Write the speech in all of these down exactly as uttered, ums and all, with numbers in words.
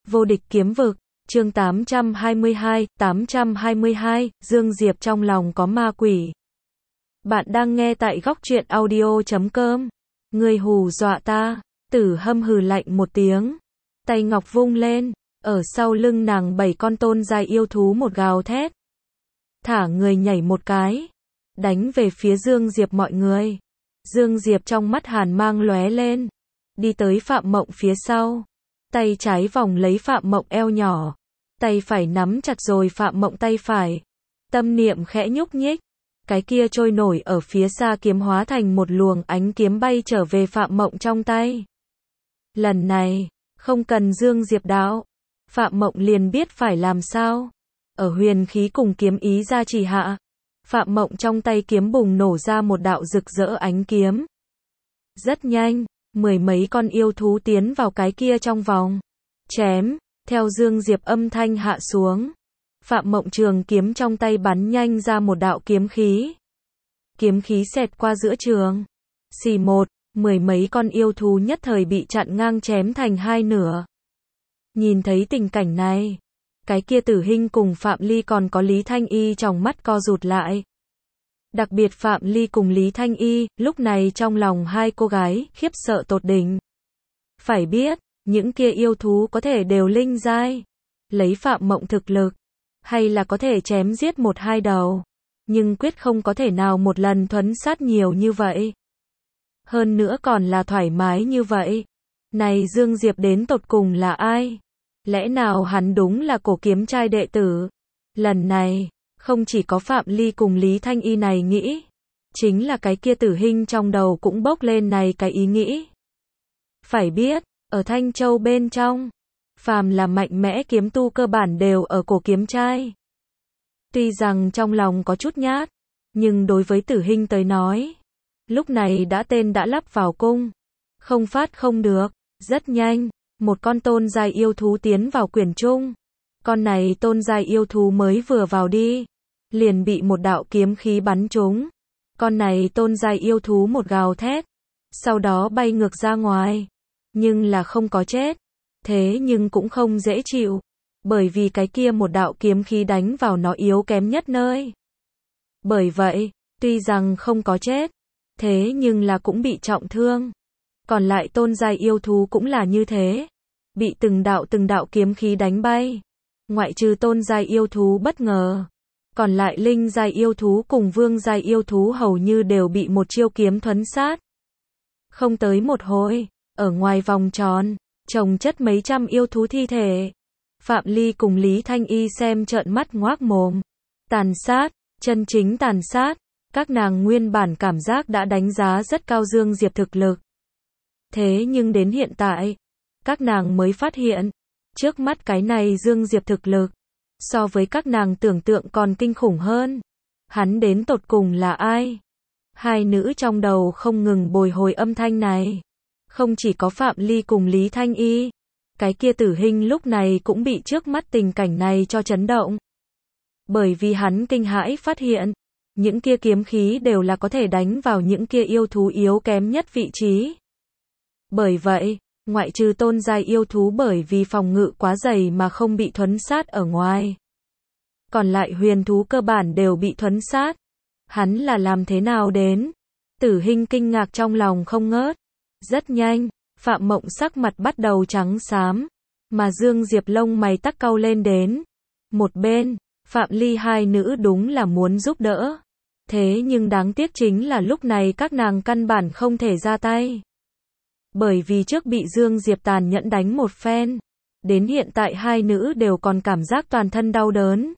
Vô địch kiếm vực, chương tám trăm hai mươi hai, tám trăm hai mươi hai, Dương Diệp trong lòng có ma quỷ. Bạn đang nghe tại góc truyện audio chấm com. Người hù dọa ta, Tử Hâm hừ lạnh một tiếng. Tay ngọc vung lên, ở sau lưng nàng bảy con tôn giai yêu thú một gào thét. Thả người nhảy một cái, đánh về phía Dương Diệp mọi người. Dương Diệp trong mắt hàn mang lóe lên, đi tới Phạm Mộng phía sau. Tay trái vòng lấy Phạm Mộng eo nhỏ, tay phải nắm chặt rồi Phạm Mộng tay phải. Tâm niệm khẽ nhúc nhích, cái kia trôi nổi ở phía xa kiếm hóa thành một luồng ánh kiếm bay trở về Phạm Mộng trong tay. Lần này, không cần Dương Diệp đạo, Phạm Mộng liền biết phải làm sao. Ở huyền khí cùng kiếm ý gia trì hạ, Phạm Mộng trong tay kiếm bùng nổ ra một đạo rực rỡ ánh kiếm. Rất nhanh, mười mấy con yêu thú tiến vào cái kia trong vòng. Chém, theo Dương Diệp âm thanh hạ xuống. Phạm Mộng trường kiếm trong tay bắn nhanh ra một đạo kiếm khí. Kiếm khí xẹt qua giữa trường. Xì một, mười mấy con yêu thú nhất thời bị chặn ngang chém thành hai nửa. Nhìn thấy tình cảnh này, cái kia Tử Hinh cùng Phạm Ly còn có Lý Thanh Y trong mắt co rụt lại. Đặc biệt Phạm Ly cùng Lý Thanh Y, lúc này trong lòng hai cô gái, khiếp sợ tột đỉnh. Phải biết, những kia yêu thú có thể đều linh giai. Lấy Phạm Mộng thực lực, hay là có thể chém giết một hai đầu. Nhưng quyết không có thể nào một lần thuấn sát nhiều như vậy. Hơn nữa còn là thoải mái như vậy. Này Dương Diệp đến tột cùng là ai? Lẽ nào hắn đúng là cổ kiếm trai đệ tử? Lần này, không chỉ có Phạm Ly cùng Lý Thanh Y này nghĩ, chính là cái kia Tử Hinh trong đầu cũng bốc lên này cái ý nghĩ. Phải biết, ở Thanh Châu bên trong, phàm là mạnh mẽ kiếm tu cơ bản đều ở cổ kiếm trai. Tuy rằng trong lòng có chút nhát, nhưng đối với Tử Hinh tới nói, lúc này đã tên đã lắp vào cung, không phát không được. Rất nhanh, một con tôn giai yêu thú tiến vào quyển trung. Con này tôn giai yêu thú mới vừa vào đi, liền bị một đạo kiếm khí bắn trúng. Con này tôn giai yêu thú một gào thét, sau đó bay ngược ra ngoài, nhưng là không có chết. Thế nhưng cũng không dễ chịu, bởi vì cái kia một đạo kiếm khí đánh vào nó yếu kém nhất nơi. Bởi vậy, tuy rằng không có chết, thế nhưng là cũng bị trọng thương. Còn lại tôn giai yêu thú cũng là như thế, bị từng đạo từng đạo kiếm khí đánh bay. Ngoại trừ tôn giai yêu thú bất ngờ, còn lại linh giai yêu thú cùng vương giai yêu thú hầu như đều bị một chiêu kiếm thuấn sát. Không tới một hồi, ở ngoài vòng tròn, chồng chất mấy trăm yêu thú thi thể. Phạm Ly cùng Lý Thanh Y xem trợn mắt ngoác mồm. Tàn sát, chân chính tàn sát. Các nàng nguyên bản cảm giác đã đánh giá rất cao Dương Diệp thực lực. Thế nhưng đến hiện tại, các nàng mới phát hiện, trước mắt cái này Dương Diệp thực lực, so với các nàng tưởng tượng còn kinh khủng hơn. Hắn đến tột cùng là ai? Hai nữ trong đầu không ngừng bồi hồi âm thanh này. Không chỉ có Phạm Ly cùng Lý Thanh Y, cái kia Tử Hinh lúc này cũng bị trước mắt tình cảnh này cho chấn động. Bởi vì hắn kinh hãi phát hiện, những kia kiếm khí đều là có thể đánh vào những kia yêu thú yếu kém nhất vị trí. Bởi vậy, ngoại trừ tôn giai yêu thú bởi vì phòng ngự quá dày mà không bị thuấn sát ở ngoài, còn lại huyền thú cơ bản đều bị thuấn sát. Hắn là làm thế nào đến? Tử Hinh kinh ngạc trong lòng không ngớt. Rất nhanh, Phạm Mộng sắc mặt bắt đầu trắng xám, mà Dương Diệp lông mày tắc cau lên đến. Một bên, Phạm Ly hai nữ đúng là muốn giúp đỡ. Thế nhưng đáng tiếc chính là lúc này các nàng căn bản không thể ra tay. Bởi vì trước bị Dương Diệp tàn nhẫn đánh một phen, đến hiện tại hai nữ đều còn cảm giác toàn thân đau đớn.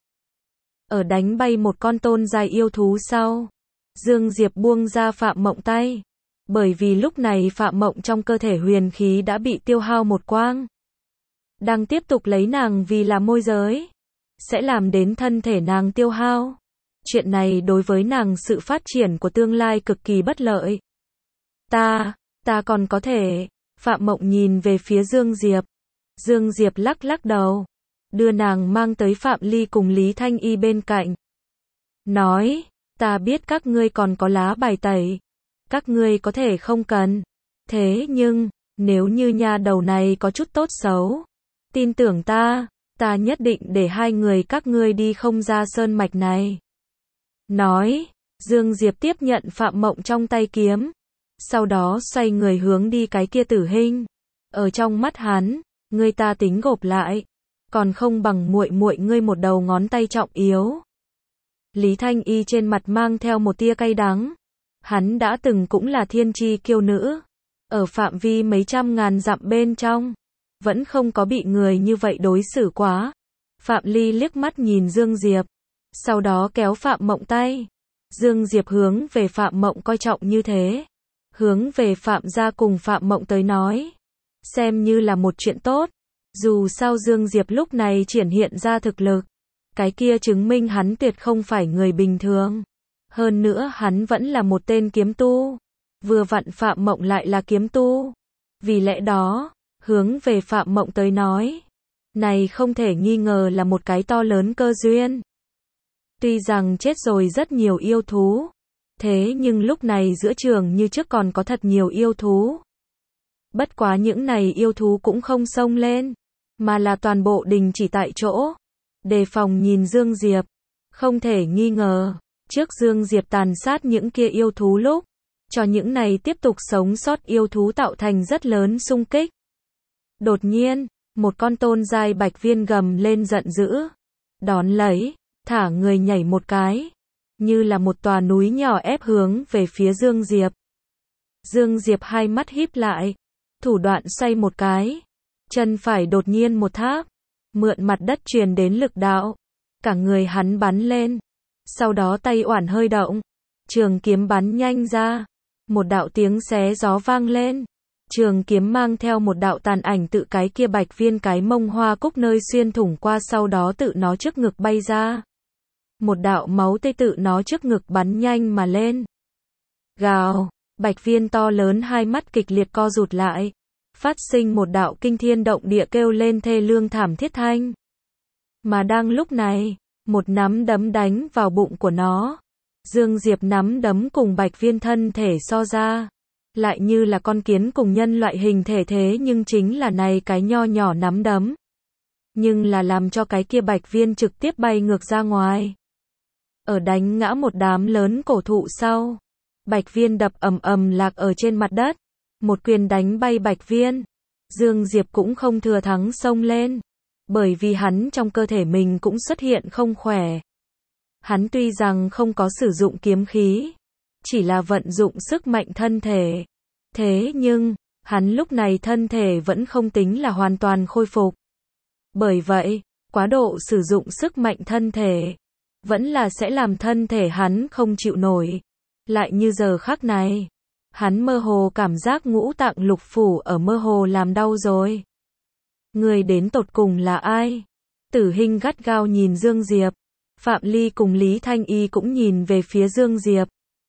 Ở đánh bay một con tôn giai yêu thú sau, Dương Diệp buông ra Phạm Mộng tay. Bởi vì lúc này Phạm Mộng trong cơ thể huyền khí đã bị tiêu hao một quang. Đang tiếp tục lấy nàng vì là môi giới, sẽ làm đến thân thể nàng tiêu hao. Chuyện này đối với nàng sự phát triển của tương lai cực kỳ bất lợi. Ta, ta còn có thể. Phạm Mộng nhìn về phía Dương Diệp. Dương Diệp lắc lắc đầu, đưa nàng mang tới Phạm Ly cùng Lý Thanh Y bên cạnh. Nói, ta biết các ngươi còn có lá bài tẩy. Các ngươi có thể không cần. Thế nhưng, nếu như nha đầu này có chút tốt xấu, Tin tưởng ta, ta nhất định để hai người các ngươi đi không ra sơn mạch này. Nói, Dương Diệp tiếp nhận Phạm Mộng trong tay kiếm, sau đó xoay người hướng đi cái kia Tử Hinh. Ở trong mắt hắn, ngươi ta tính gộp lại, còn không bằng muội muội ngươi một đầu ngón tay trọng yếu. Lý Thanh Y trên mặt mang theo một tia cay đắng. Hắn đã từng cũng là thiên chi kiêu nữ, ở phạm vi mấy trăm ngàn dặm bên trong, vẫn không có bị người như vậy đối xử quá. Phạm Ly liếc mắt nhìn Dương Diệp, sau đó kéo Phạm Mộng tay. Dương Diệp hướng về Phạm Mộng coi trọng như thế, hướng về Phạm gia cùng Phạm Mộng tới nói, xem như là một chuyện tốt. Dù sao Dương Diệp lúc này triển hiện ra thực lực, cái kia chứng minh hắn tuyệt không phải người bình thường. Hơn nữa hắn vẫn là một tên kiếm tu, vừa vặn Phạm Mộng lại là kiếm tu. Vì lẽ đó, hướng về Phạm Mộng tới nói, này không thể nghi ngờ là một cái to lớn cơ duyên. Tuy rằng chết rồi rất nhiều yêu thú, thế nhưng lúc này giữa trường như trước còn có thật nhiều yêu thú. Bất quá những này yêu thú cũng không xông lên, mà là toàn bộ đình chỉ tại chỗ, đề phòng nhìn Dương Diệp. Không thể nghi ngờ, trước Dương Diệp tàn sát những kia yêu thú lúc, cho những này tiếp tục sống sót yêu thú tạo thành rất lớn xung kích. Đột nhiên, một con tôn giai bạch viên gầm lên giận dữ, đón lấy, thả người nhảy một cái, như là một tòa núi nhỏ ép hướng về phía Dương Diệp. Dương Diệp hai mắt híp lại, thủ đoạn xoay một cái, chân phải đột nhiên một tháp, mượn mặt đất truyền đến lực đạo, cả người hắn bắn lên, sau đó tay oản hơi động, trường kiếm bắn nhanh ra, một đạo tiếng xé gió vang lên, trường kiếm mang theo một đạo tàn ảnh tự cái kia bạch viên cái mông hoa cúc nơi xuyên thủng qua, sau đó tự nó trước ngực bay ra. Một đạo máu tươi tự nó trước ngực bắn nhanh mà lên. Gào, bạch viên to lớn hai mắt kịch liệt co rụt lại, phát sinh một đạo kinh thiên động địa kêu lên thê lương thảm thiết thanh. Mà đang lúc này, một nắm đấm đánh vào bụng của nó. Dương Diệp nắm đấm cùng bạch viên thân thể so ra, lại như là con kiến cùng nhân loại hình thể, thế nhưng chính là này cái nho nhỏ nắm đấm, nhưng là làm cho cái kia bạch viên trực tiếp bay ngược ra ngoài. Ở đánh ngã một đám lớn cổ thụ sau, bạch viên đập ầm ầm lạc ở trên mặt đất, một quyền đánh bay bạch viên. Dương Diệp cũng không thừa thắng xông lên, bởi vì hắn trong cơ thể mình cũng xuất hiện không khỏe. Hắn tuy rằng không có sử dụng kiếm khí, chỉ là vận dụng sức mạnh thân thể, thế nhưng, hắn lúc này thân thể vẫn không tính là hoàn toàn khôi phục. Bởi vậy, quá độ sử dụng sức mạnh thân thể, vẫn là sẽ làm thân thể hắn không chịu nổi. Lại như giờ khắc này, hắn mơ hồ cảm giác ngũ tạng lục phủ ở mơ hồ làm đau rồi. Người đến tột cùng là ai? Tử Hinh gắt gao nhìn Dương Diệp, Phạm Ly cùng Lý Thanh Y cũng nhìn về phía Dương Diệp.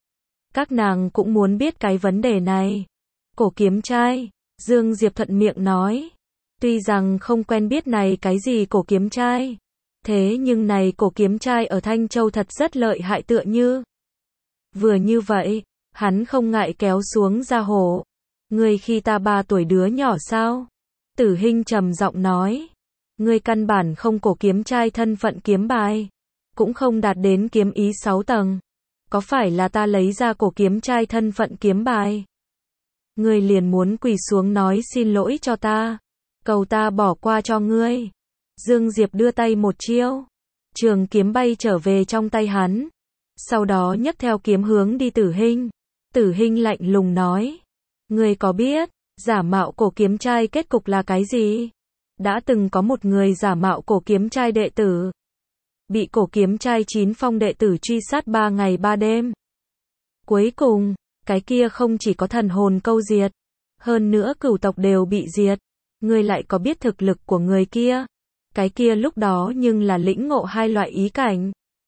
Các nàng cũng muốn biết cái vấn đề này. Cổ kiếm trai, Dương Diệp thuận miệng nói. Tuy rằng không quen biết này cái gì cổ kiếm trai, thế nhưng này cổ kiếm trai ở Thanh Châu thật rất lợi hại tựa như. Vừa như vậy, hắn không ngại kéo xuống ra hổ. Ngươi khi ta ba tuổi đứa nhỏ sao? Tử Hinh trầm giọng nói. Ngươi căn bản không cổ kiếm trai thân phận kiếm bài, cũng không đạt đến kiếm ý sáu tầng. Có phải là ta lấy ra cổ kiếm trai thân phận kiếm bài? Ngươi liền muốn quỳ xuống nói xin lỗi cho ta, cầu ta bỏ qua cho ngươi. Dương Diệp đưa tay một chiêu, trường kiếm bay trở về trong tay hắn, sau đó nhấc theo kiếm hướng đi Tử Hinh. Tử Hinh lạnh lùng nói, ngươi có biết giả mạo cổ kiếm trai kết cục là cái gì? Đã từng có một người giả mạo cổ kiếm trai đệ tử, bị cổ kiếm trai chín phong đệ tử truy sát ba ngày ba đêm. Cuối cùng, cái kia không chỉ có thần hồn câu diệt, hơn nữa cửu tộc đều bị diệt. Ngươi lại có biết thực lực của người kia? Cái kia lúc đó nhưng là lĩnh ngộ hai loại ý cảnh,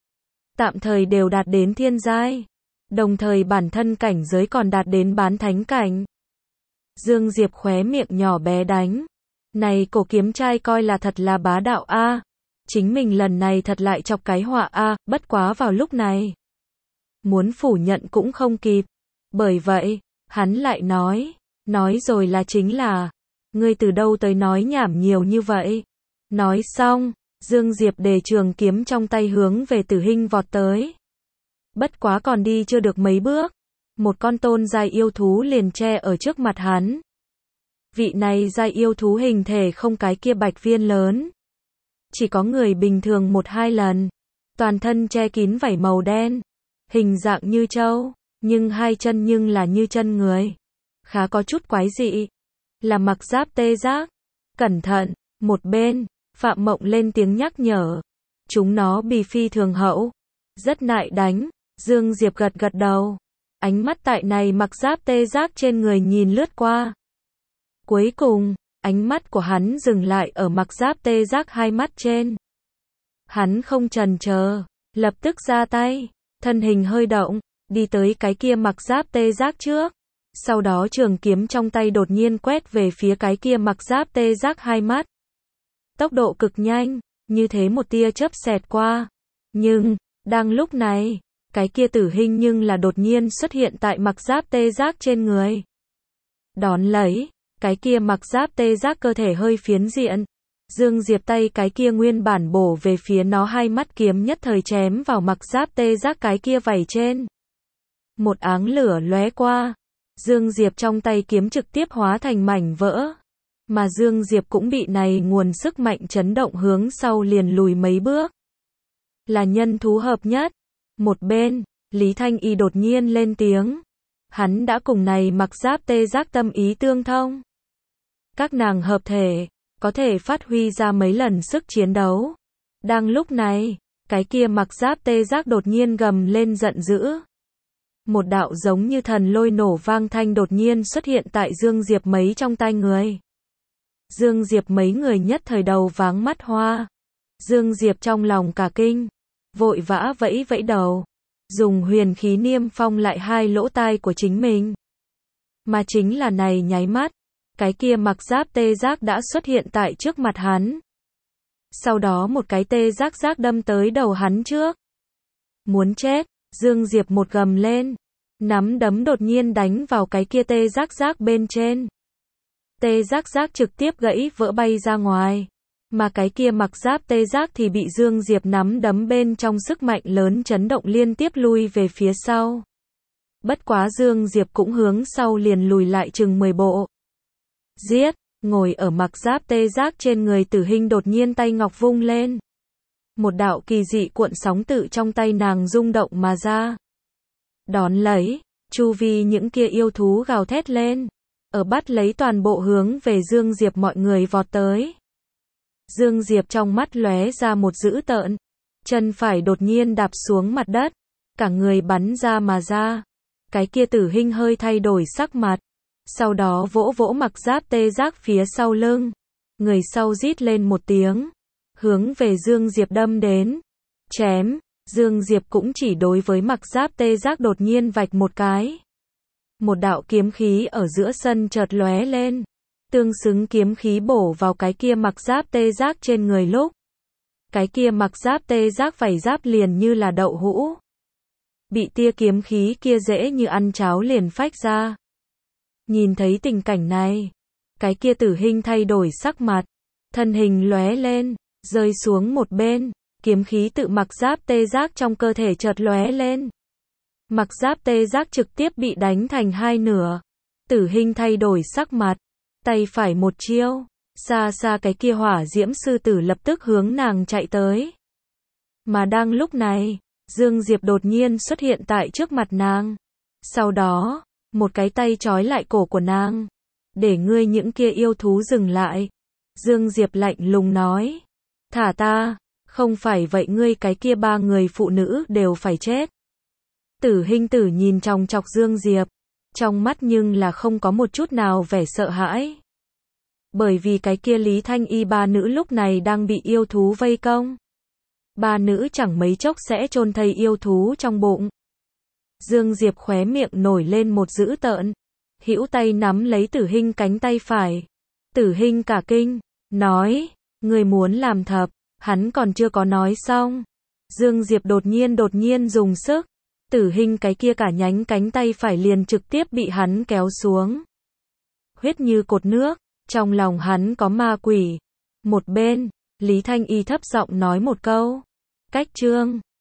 tạm thời đều đạt đến thiên giai, đồng thời bản thân cảnh giới còn đạt đến bán thánh cảnh. Dương Diệp khóe miệng nhỏ bé đánh. Này cổ kiếm trai coi là thật là bá đạo a. Chính mình lần này thật lại chọc cái họa a, bất quá vào lúc này, muốn phủ nhận cũng không kịp. Bởi vậy, hắn lại nói, nói rồi là chính là, Ngươi từ đâu tới nói nhảm nhiều như vậy? Nói xong, Dương Diệp đề trường kiếm trong tay hướng về Tử Hinh vọt tới. Bất quá còn đi chưa được mấy bước, một con tôn giai yêu thú liền che ở trước mặt hắn. Vị này giai yêu thú hình thể không cái kia bạch viên lớn, chỉ có người bình thường một hai lần, toàn thân che kín vảy màu đen, hình dạng như trâu, nhưng hai chân nhưng là như chân người, khá có chút quái dị, là mặc giáp tê giác. Cẩn thận, một bên, Phạm Mộng lên tiếng nhắc nhở. Chúng nó bì phi thường hậu, rất nại đánh. Dương Diệp gật gật đầu, ánh mắt tại này mặc giáp tê giác trên người nhìn lướt qua. Cuối cùng, ánh mắt của hắn dừng lại ở mặc giáp tê giác hai mắt trên. Hắn không chần chờ, lập tức ra tay, thân hình hơi động, đi tới cái kia mặc giáp tê giác trước. Sau đó trường kiếm trong tay đột nhiên quét về phía cái kia mặc giáp tê giác hai mắt. Tốc độ cực nhanh, như thế một tia chớp xẹt qua. Nhưng, đang lúc này, cái kia Tử Hinh nhưng là đột nhiên xuất hiện tại mặc giáp tê giác trên người. Đón lấy, cái kia mặc giáp tê giác cơ thể hơi phiến diện. Dương Diệp tay cái kia nguyên bản bổ về phía nó hai mắt kiếm nhất thời chém vào mặc giáp tê giác cái kia vảy trên. Một áng lửa lóe qua, Dương Diệp trong tay kiếm trực tiếp hóa thành mảnh vỡ. Mà Dương Diệp cũng bị này nguồn sức mạnh chấn động hướng sau liền lùi mấy bước. Là nhân thú hợp nhất. Một bên, Lý Thanh Y đột nhiên lên tiếng. Hắn đã cùng này mặc giáp tê giác tâm ý tương thông. Các nàng hợp thể, có thể phát huy ra mấy lần sức chiến đấu. Đang lúc này, cái kia mặc giáp tê giác đột nhiên gầm lên giận dữ. Một đạo giống như thần lôi nổ vang thanh đột nhiên xuất hiện tại Dương Diệp mấy trong tay người. Dương Diệp mấy người nhất thời đầu váng mắt hoa. Dương Diệp trong lòng cả kinh, vội vã vẫy vẫy đầu, dùng huyền khí niêm phong lại hai lỗ tai của chính mình. Mà chính là này nháy mắt, cái kia mặc giáp tê giác đã xuất hiện tại trước mặt hắn. Sau đó một cái tê giác giác đâm tới đầu hắn trước. Muốn chết, Dương Diệp một gầm lên, nắm đấm đột nhiên đánh vào cái kia tê giác giác bên trên. Tê giác giác trực tiếp gãy vỡ bay ra ngoài, mà cái kia mặc giáp tê giác thì bị Dương Diệp nắm đấm bên trong sức mạnh lớn chấn động liên tiếp lui về phía sau. Bất quá Dương Diệp cũng hướng sau liền lùi lại chừng mười bộ. Giết, ngồi ở mặc giáp tê giác trên người Tử Hinh đột nhiên tay ngọc vung lên. Một đạo kỳ dị cuộn sóng tự trong tay nàng rung động mà ra. Đón lấy, chu vi những kia yêu thú gào thét lên. Ở bắt lấy toàn bộ hướng về Dương Diệp mọi người vọt tới. Dương Diệp trong mắt lóe ra một dữ tợn. Chân phải đột nhiên đạp xuống mặt đất. Cả người bắn ra mà ra. Cái kia Tử Hinh hơi thay đổi sắc mặt. Sau đó vỗ vỗ mặc giáp tê giác phía sau lưng. Người sau rít lên một tiếng. Hướng về Dương Diệp đâm đến. Chém. Dương Diệp cũng chỉ đối với mặc giáp tê giác đột nhiên vạch một cái. Một đạo kiếm khí ở giữa sân chợt lóe lên. Tương xứng kiếm khí bổ vào cái kia mặc giáp tê giác trên người lúc. Cái kia mặc giáp tê giác vảy giáp liền như là đậu hũ. Bị tia kiếm khí kia dễ như ăn cháo liền phách ra. Nhìn thấy tình cảnh này, cái kia Tử Hinh thay đổi sắc mặt, thân hình lóe lên, rơi xuống một bên, kiếm khí tự mặc giáp tê giác trong cơ thể chợt lóe lên. Mặc giáp tê giác trực tiếp bị đánh thành hai nửa. Tử Hinh thay đổi sắc mặt, tay phải một chiêu, xa xa cái kia hỏa diễm sư tử lập tức hướng nàng chạy tới. Mà đang lúc này, Dương Diệp đột nhiên xuất hiện tại trước mặt nàng. Sau đó, một cái tay trói lại cổ của nàng. Để ngươi những kia yêu thú dừng lại. Dương Diệp lạnh lùng nói. Thả ta, không phải vậy ngươi cái kia ba người phụ nữ đều phải chết. Tử Hinh tử nhìn chòng chọc Dương Diệp. Trong mắt nhưng là không có một chút nào vẻ sợ hãi. Bởi vì cái kia Lý Thanh Y ba nữ lúc này đang bị yêu thú vây công. Ba nữ chẳng mấy chốc sẽ chôn thây yêu thú trong bụng. Dương Diệp khóe miệng nổi lên một dữ tợn. Hữu tay nắm lấy Tử Hinh cánh tay phải. Tử Hinh cả kinh, nói, người muốn làm thập, hắn còn chưa có nói xong. Dương Diệp đột nhiên đột nhiên dùng sức. Tử Hinh cái kia cả nhánh cánh tay phải liền trực tiếp bị hắn kéo xuống. Huyết như cột nước, Trong lòng hắn có ma quỷ. Một bên, Lý Thanh Y thấp giọng nói một câu. Cách Trương